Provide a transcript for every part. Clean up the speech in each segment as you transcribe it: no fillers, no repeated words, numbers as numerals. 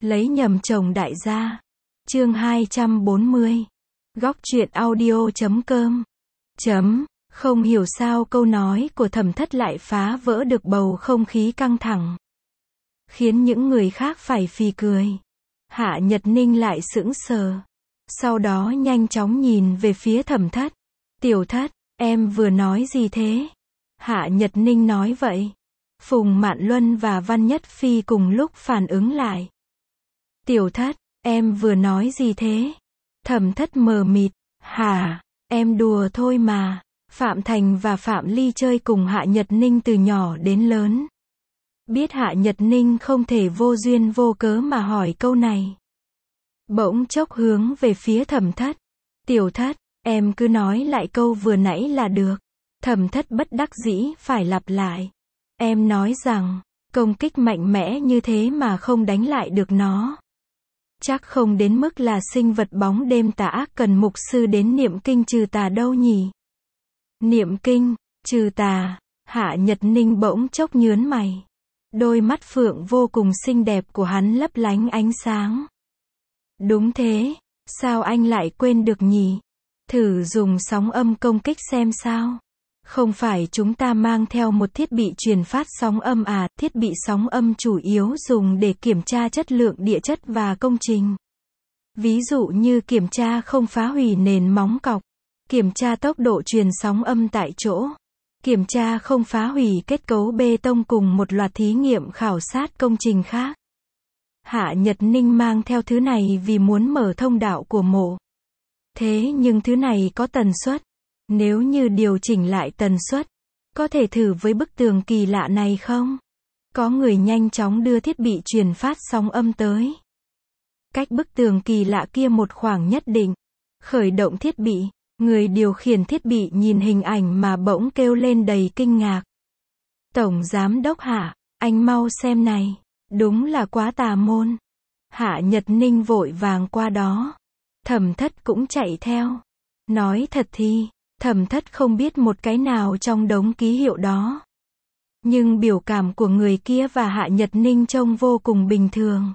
Lấy nhầm chồng đại gia. Chương 240. Góc truyện audio.com. Không hiểu sao câu nói của Thẩm Thất lại phá vỡ được bầu không khí căng thẳng, khiến những người khác phải phì cười. Hạ Nhật Ninh lại sững sờ, sau đó nhanh chóng nhìn về phía Thẩm Thất. Tiểu Thất, em vừa nói gì thế? Hạ Nhật Ninh nói vậy. Phùng Mạn Luân và Văn Nhất Phi cùng lúc phản ứng lại. Tiểu Thất, em vừa nói gì thế? Thẩm Thất mờ mịt. Hả, em đùa thôi mà. Phạm Thành và Phạm Ly chơi cùng Hạ Nhật Ninh từ nhỏ đến lớn. Biết Hạ Nhật Ninh không thể vô duyên vô cớ mà hỏi câu này, bỗng chốc hướng về phía Thẩm Thất. Tiểu Thất, em cứ nói lại câu vừa nãy là được. Thẩm Thất bất đắc dĩ phải lặp lại. Em nói rằng, công kích mạnh mẽ như thế mà không đánh lại được nó, chắc không đến mức là sinh vật bóng đêm tà ác cần mục sư đến niệm kinh trừ tà đâu nhỉ? Niệm kinh, trừ tà. Hạ Nhật Ninh bỗng chốc nhướng mày. Đôi mắt phượng vô cùng xinh đẹp của hắn lấp lánh ánh sáng. Đúng thế, sao anh lại quên được nhỉ? Thử dùng sóng âm công kích xem sao. Không phải chúng ta mang theo một thiết bị truyền phát sóng âm à? Thiết bị sóng âm chủ yếu dùng để kiểm tra chất lượng địa chất và công trình. Ví dụ như kiểm tra không phá hủy nền móng cọc, kiểm tra tốc độ truyền sóng âm tại chỗ, kiểm tra không phá hủy kết cấu bê tông cùng một loạt thí nghiệm khảo sát công trình khác. Hạ Nhật Ninh mang theo thứ này vì muốn mở thông đạo của mộ. Thế nhưng thứ này có tần suất. Nếu như điều chỉnh lại tần suất, có thể thử với bức tường kỳ lạ này không? Có người nhanh chóng đưa thiết bị truyền phát sóng âm tới. Cách bức tường kỳ lạ kia một khoảng nhất định. Khởi động thiết bị. Người điều khiển thiết bị nhìn hình ảnh mà bỗng kêu lên đầy kinh ngạc. Tổng giám đốc Hạ, anh mau xem này. Đúng là quá tà môn. Hạ Nhật Ninh vội vàng qua đó. Thẩm Thất cũng chạy theo. Nói thật thì, Thẩm Thất không biết một cái nào trong đống ký hiệu đó. Nhưng biểu cảm của người kia và Hạ Nhật Ninh trông vô cùng bình thường.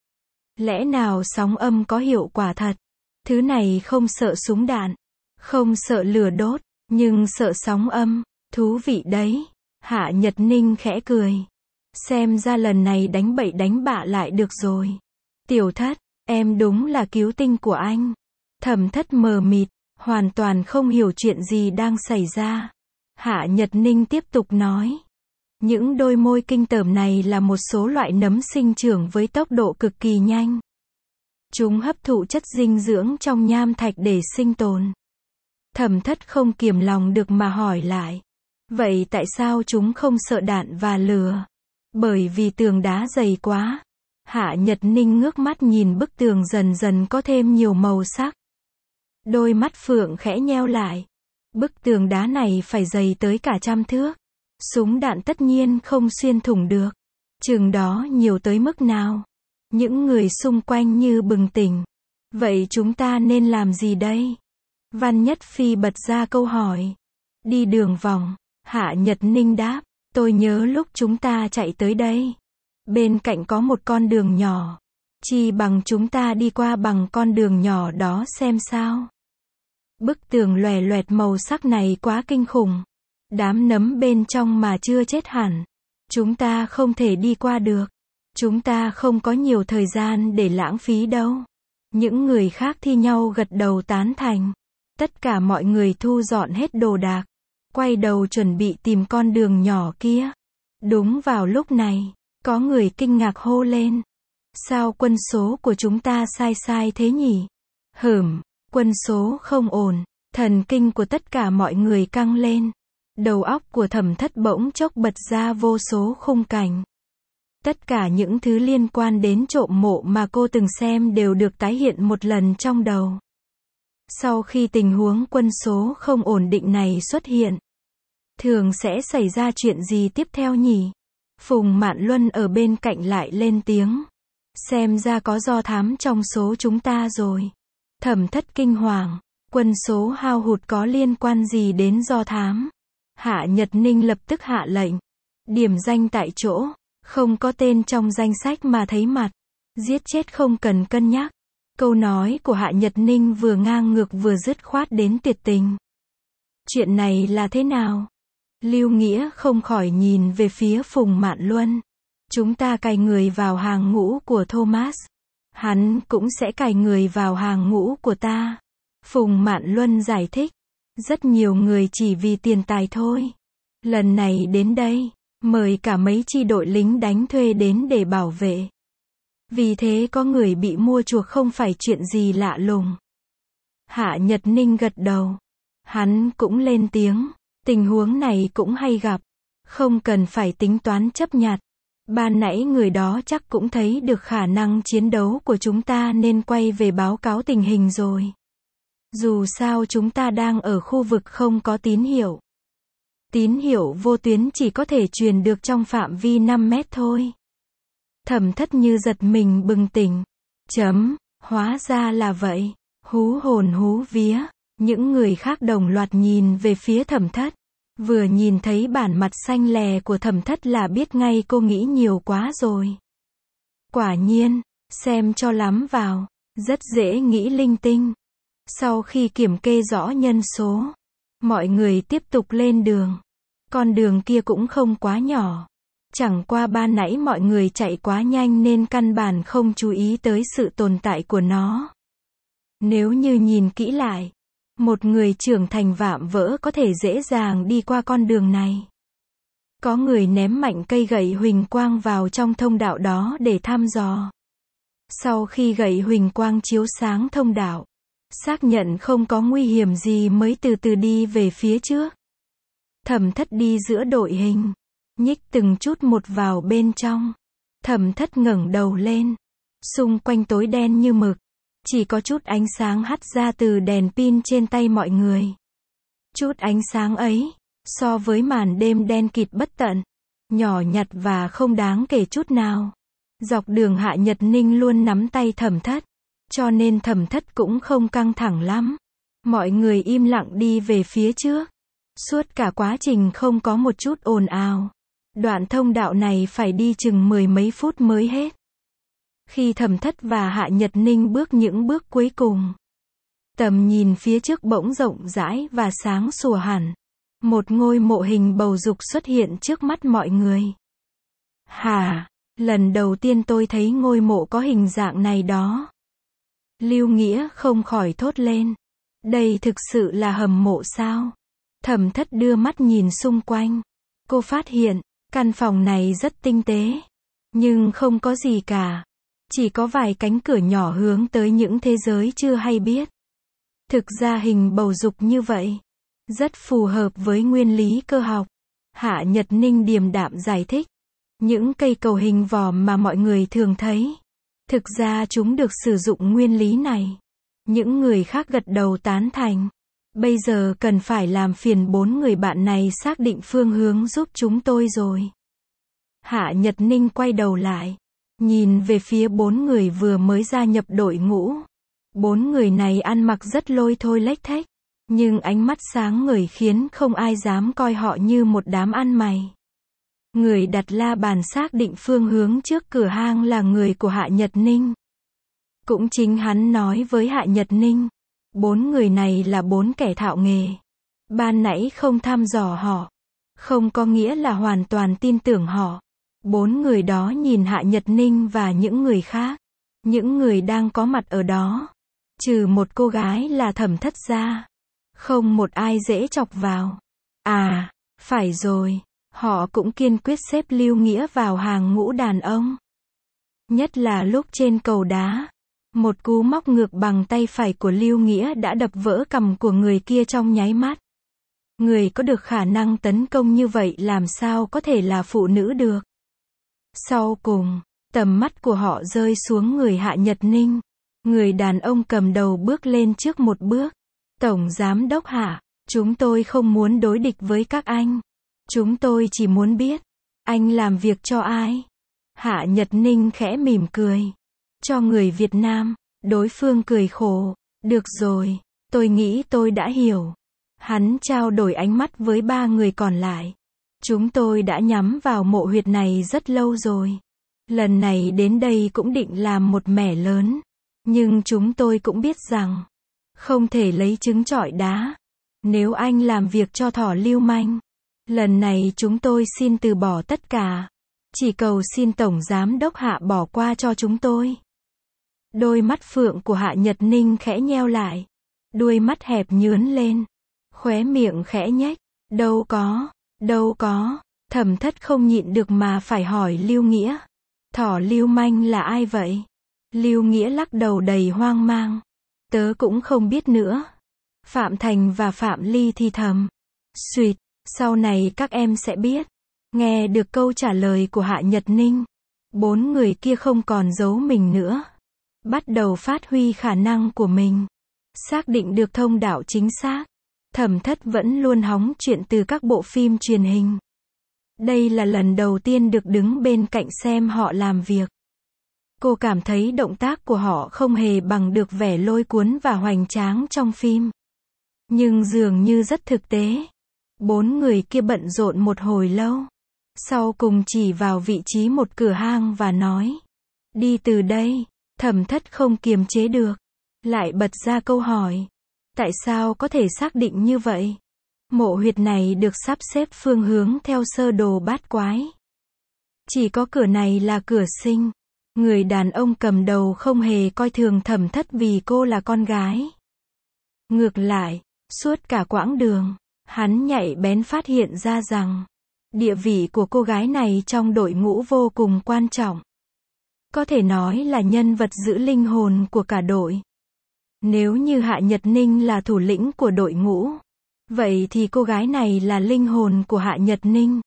Lẽ nào sóng âm có hiệu quả thật? Thứ này không sợ súng đạn, không sợ lửa đốt, nhưng sợ sóng âm. Thú vị đấy. Hạ Nhật Ninh khẽ cười. Xem ra lần này đánh bậy đánh bạ lại được rồi. Tiểu Thất, em đúng là cứu tinh của anh. Thẩm Thất mờ mịt, hoàn toàn không hiểu chuyện gì đang xảy ra. Hạ Nhật Ninh tiếp tục nói. Những đôi môi kinh tởm này là một số loại nấm sinh trưởng với tốc độ cực kỳ nhanh. Chúng hấp thụ chất dinh dưỡng trong nham thạch để sinh tồn. Thẩm Thất không kiềm lòng được mà hỏi lại. Vậy tại sao chúng không sợ đạn và lửa? Bởi vì tường đá dày quá. Hạ Nhật Ninh ngước mắt nhìn bức tường dần dần có thêm nhiều màu sắc. Đôi mắt phượng khẽ nheo lại. Bức tường đá này phải dày tới cả 100 thước. Súng đạn tất nhiên không xuyên thủng được. Chừng đó nhiều tới mức nào? Những người xung quanh như bừng tỉnh. Vậy chúng ta nên làm gì đây? Văn Nhất Phi bật ra câu hỏi. Đi đường vòng. Hạ Nhật Ninh đáp. Tôi nhớ lúc chúng ta chạy tới đây, bên cạnh có một con đường nhỏ. Chi bằng chúng ta đi qua bằng con đường nhỏ đó xem sao. Bức tường lòe loẹt màu sắc này quá kinh khủng. Đám nấm bên trong mà chưa chết hẳn. Chúng ta không thể đi qua được. Chúng ta không có nhiều thời gian để lãng phí đâu. Những người khác thi nhau gật đầu tán thành. Tất cả mọi người thu dọn hết đồ đạc, quay đầu chuẩn bị tìm con đường nhỏ kia. Đúng vào lúc này, có người kinh ngạc hô lên. Sao quân số của chúng ta sai thế nhỉ? Quân số không ổn. Thần kinh của tất cả mọi người căng lên. Đầu óc của Thẩm Thất bỗng chốc bật ra vô số khung cảnh. Tất cả những thứ liên quan đến trộm mộ mà cô từng xem đều được tái hiện một lần trong đầu. Sau khi tình huống quân số không ổn định này xuất hiện, thường sẽ xảy ra chuyện gì tiếp theo nhỉ? Phùng Mạn Luân ở bên cạnh lại lên tiếng. Xem ra có do thám trong số chúng ta rồi. Thẩm Thất kinh hoàng. Quân số hao hụt có liên quan gì đến do thám? Hạ Nhật Ninh lập tức hạ lệnh. Điểm danh tại chỗ. Không có tên trong danh sách mà thấy mặt. Giết chết không cần cân nhắc. Câu nói của Hạ Nhật Ninh vừa ngang ngược vừa dứt khoát đến tuyệt tình. Chuyện này là thế nào? Lưu Nghĩa không khỏi nhìn về phía Phùng Mạn Luân. Chúng ta cài người vào hàng ngũ của Thomas. Hắn cũng sẽ cài người vào hàng ngũ của ta. Phùng Mạn Luân giải thích. Rất nhiều người chỉ vì tiền tài thôi. Lần này đến đây, mời cả mấy chi đội lính đánh thuê đến để bảo vệ. Vì thế có người bị mua chuộc không phải chuyện gì lạ lùng. Hạ Nhật Ninh gật đầu. Hắn cũng lên tiếng. Tình huống này cũng hay gặp. Không cần phải tính toán chấp nhặt. Ban nãy người đó chắc cũng thấy được khả năng chiến đấu của chúng ta nên quay về báo cáo tình hình rồi. Dù sao chúng ta đang ở khu vực không có tín hiệu. Tín hiệu vô tuyến chỉ có thể truyền được trong phạm vi 5 mét thôi. Thẩm Thất Như giật mình bừng tỉnh. Hóa ra là vậy. Hú hồn hú vía. Những người khác đồng loạt nhìn về phía Thẩm Thất. Vừa nhìn thấy bản mặt xanh lè của Thẩm Thất là biết ngay cô nghĩ nhiều quá rồi. Quả nhiên, xem cho lắm vào. Rất dễ nghĩ linh tinh. Sau khi kiểm kê rõ nhân số, mọi người tiếp tục lên đường. Con đường kia cũng không quá nhỏ. Chẳng qua ban nãy mọi người chạy quá nhanh nên căn bản không chú ý tới sự tồn tại của nó. Nếu như nhìn kỹ lại, một người trưởng thành vạm vỡ có thể dễ dàng đi qua con đường này. Có người ném mạnh cây gậy huỳnh quang vào trong thông đạo đó để thăm dò. Sau khi gậy huỳnh quang chiếu sáng thông đạo, xác nhận không có nguy hiểm gì mới từ từ đi về phía trước. Thẩm Thất đi giữa đội hình, nhích từng chút một vào bên trong. Thẩm Thất ngẩng đầu lên. Xung quanh tối đen như mực. Chỉ có chút ánh sáng hắt ra từ đèn pin trên tay mọi người. Chút ánh sáng ấy, so với màn đêm đen kịt bất tận, nhỏ nhặt và không đáng kể chút nào. Dọc đường Hạ Nhật Ninh luôn nắm tay Thẩm Thất, cho nên Thẩm Thất cũng không căng thẳng lắm. Mọi người im lặng đi về phía trước. Suốt cả quá trình không có một chút ồn ào. Đoạn thông đạo này phải đi chừng 10 mấy phút mới hết. Khi Thẩm Thất và Hạ Nhật Ninh bước những bước cuối cùng, tầm nhìn phía trước bỗng rộng rãi và sáng sủa hẳn. Một ngôi mộ hình bầu dục xuất hiện trước mắt mọi người. Hả? Lần đầu tiên tôi thấy ngôi mộ có hình dạng này đó. Lưu Nghĩa không khỏi thốt lên. Đây thực sự là hầm mộ sao? Thẩm Thất đưa mắt nhìn xung quanh. Cô phát hiện, căn phòng này rất tinh tế. Nhưng không có gì cả. Chỉ có vài cánh cửa nhỏ hướng tới những thế giới chưa hay biết. Thực ra hình bầu dục như vậy, rất phù hợp với nguyên lý cơ học. Hạ Nhật Ninh điềm đạm giải thích. Những cây cầu hình vòm mà mọi người thường thấy, thực ra chúng được sử dụng nguyên lý này. Những người khác gật đầu tán thành. Bây giờ cần phải làm phiền 4 người bạn này xác định phương hướng giúp chúng tôi rồi. Hạ Nhật Ninh quay đầu lại, nhìn về phía 4 người vừa mới gia nhập đội ngũ. 4 người này ăn mặc rất lôi thôi lếch thếch, nhưng ánh mắt sáng ngời khiến không ai dám coi họ như một đám ăn mày. Người đặt la bàn xác định phương hướng trước cửa hang là người của Hạ Nhật Ninh. Cũng chính hắn nói với Hạ Nhật Ninh, 4 người này là 4 kẻ thạo nghề. Ban nãy không thăm dò họ, không có nghĩa là hoàn toàn tin tưởng họ. 4 người đó nhìn Hạ Nhật Ninh và những người khác, những người đang có mặt ở đó, trừ một cô gái là Thẩm Thất ra, không một ai dễ chọc vào. À, phải rồi, họ cũng kiên quyết xếp Lưu Nghĩa vào hàng ngũ đàn ông. Nhất là lúc trên cầu đá, một cú móc ngược bằng tay phải của Lưu Nghĩa đã đập vỡ cằm của người kia trong nháy mắt. Người có được khả năng tấn công như vậy làm sao có thể là phụ nữ được. Sau cùng, tầm mắt của họ rơi xuống người Hạ Nhật Ninh. Người đàn ông cầm đầu bước lên trước một bước. Tổng Giám đốc Hạ, chúng tôi không muốn đối địch với các anh. Chúng tôi chỉ muốn biết, anh làm việc cho ai? Hạ Nhật Ninh khẽ mỉm cười. Cho người Việt Nam. Đối phương cười khổ. Được rồi, tôi nghĩ tôi đã hiểu. Hắn trao đổi ánh mắt với 3 người còn lại. Chúng tôi đã nhắm vào mộ huyệt này rất lâu rồi. Lần này đến đây cũng định làm một mẻ lớn. Nhưng chúng tôi cũng biết rằng, không thể lấy trứng trọi đá. Nếu anh làm việc cho thỏ lưu manh, lần này chúng tôi xin từ bỏ tất cả. Chỉ cầu xin Tổng Giám đốc Hạ bỏ qua cho chúng tôi. Đôi mắt phượng của Hạ Nhật Ninh khẽ nheo lại. Đuôi mắt hẹp nhướn lên. Khóe miệng khẽ nhếch. Đâu có. Thẩm Thất không nhịn được mà phải hỏi Lưu Nghĩa. Thỏ lưu manh là ai vậy? Lưu Nghĩa lắc đầu đầy hoang mang. Tớ cũng không biết nữa. Phạm Thành và Phạm Ly thì thầm. Xuyệt, sau này các em sẽ biết. Nghe được câu trả lời của Hạ Nhật Ninh, 4 người kia không còn giấu mình nữa. Bắt đầu phát huy khả năng của mình. Xác định được thông đạo chính xác. Thẩm Thất vẫn luôn hóng chuyện từ các bộ phim truyền hình. Đây là lần đầu tiên được đứng bên cạnh xem họ làm việc. Cô cảm thấy động tác của họ không hề bằng được vẻ lôi cuốn và hoành tráng trong phim. Nhưng dường như rất thực tế. 4 người kia bận rộn một hồi lâu. Sau cùng chỉ vào vị trí một cửa hang và nói. Đi từ đây. Thẩm Thất không kiềm chế được. Lại bật ra câu hỏi. Tại sao có thể xác định như vậy? Mộ huyệt này được sắp xếp phương hướng theo sơ đồ bát quái. Chỉ có cửa này là cửa sinh. Người đàn ông cầm đầu không hề coi thường Thẩm Thất vì cô là con gái. Ngược lại, suốt cả quãng đường, hắn nhạy bén phát hiện ra rằng, địa vị của cô gái này trong đội ngũ vô cùng quan trọng. Có thể nói là nhân vật giữ linh hồn của cả đội. Nếu như Hạ Nhật Ninh là thủ lĩnh của đội ngũ, vậy thì cô gái này là linh hồn của Hạ Nhật Ninh.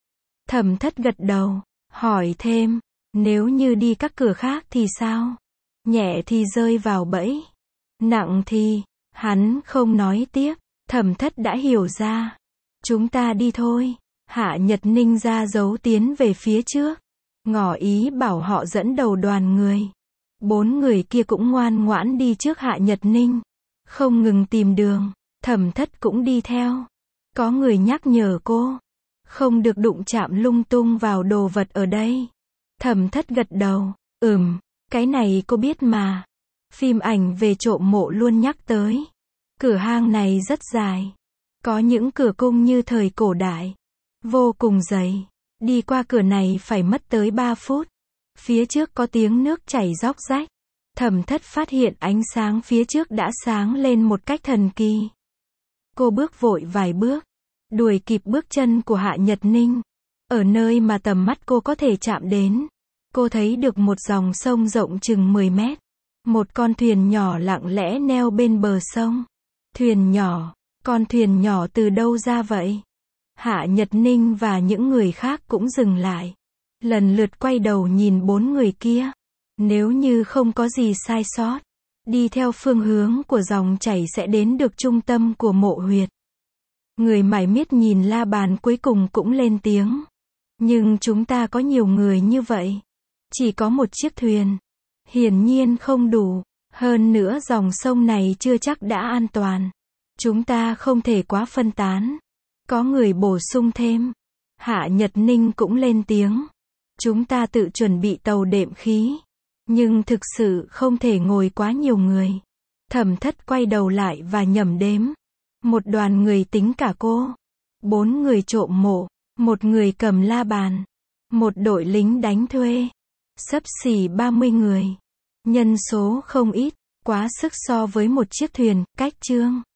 Thẩm Thất gật đầu, hỏi thêm, nếu như đi các cửa khác thì sao? Nhẹ thì rơi vào bẫy, nặng thì, hắn không nói tiếp. Thẩm Thất đã hiểu ra. Chúng ta đi thôi. Hạ Nhật Ninh ra dấu tiến về phía trước, ngỏ ý bảo họ dẫn đầu đoàn người. 4 người kia cũng ngoan ngoãn đi trước Hạ Nhật Ninh, không ngừng tìm đường. Thẩm Thất cũng đi theo. Có người nhắc nhở cô, không được đụng chạm lung tung vào đồ vật ở đây. Thẩm Thất gật đầu, cái này cô biết mà. Phim ảnh về trộm mộ luôn nhắc tới. Cửa hang này rất dài. Có những cửa cung như thời cổ đại. Vô cùng dày. Đi qua cửa này phải mất tới 3 phút. Phía trước có tiếng nước chảy róc rách. Thẩm Thất phát hiện ánh sáng phía trước đã sáng lên một cách thần kỳ. Cô bước vội vài bước, đuổi kịp bước chân của Hạ Nhật Ninh. Ở nơi mà tầm mắt cô có thể chạm đến, cô thấy được một dòng sông rộng chừng 10 mét. Một con thuyền nhỏ lặng lẽ neo bên bờ sông. Thuyền nhỏ, con thuyền nhỏ từ đâu ra vậy? Hạ Nhật Ninh và những người khác cũng dừng lại. Lần lượt quay đầu nhìn 4 người kia. Nếu như không có gì sai sót, đi theo phương hướng của dòng chảy sẽ đến được trung tâm của mộ huyệt. Người mải miết nhìn la bàn cuối cùng cũng lên tiếng. Nhưng chúng ta có nhiều người như vậy. Chỉ có một chiếc thuyền. Hiển nhiên không đủ. Hơn nữa dòng sông này chưa chắc đã an toàn. Chúng ta không thể quá phân tán. Có người bổ sung thêm. Hạ Nhật Ninh cũng lên tiếng. Chúng ta tự chuẩn bị tàu đệm khí. Nhưng thực sự không thể ngồi quá nhiều người. Thẩm Thất quay đầu lại và nhẩm đếm. Một đoàn người tính cả cô. 4 người trộm mộ. 1 người cầm la bàn. 1 đội lính đánh thuê. Xấp xỉ 30 người. Nhân số không ít. Quá sức so với một chiếc thuyền, cách chương.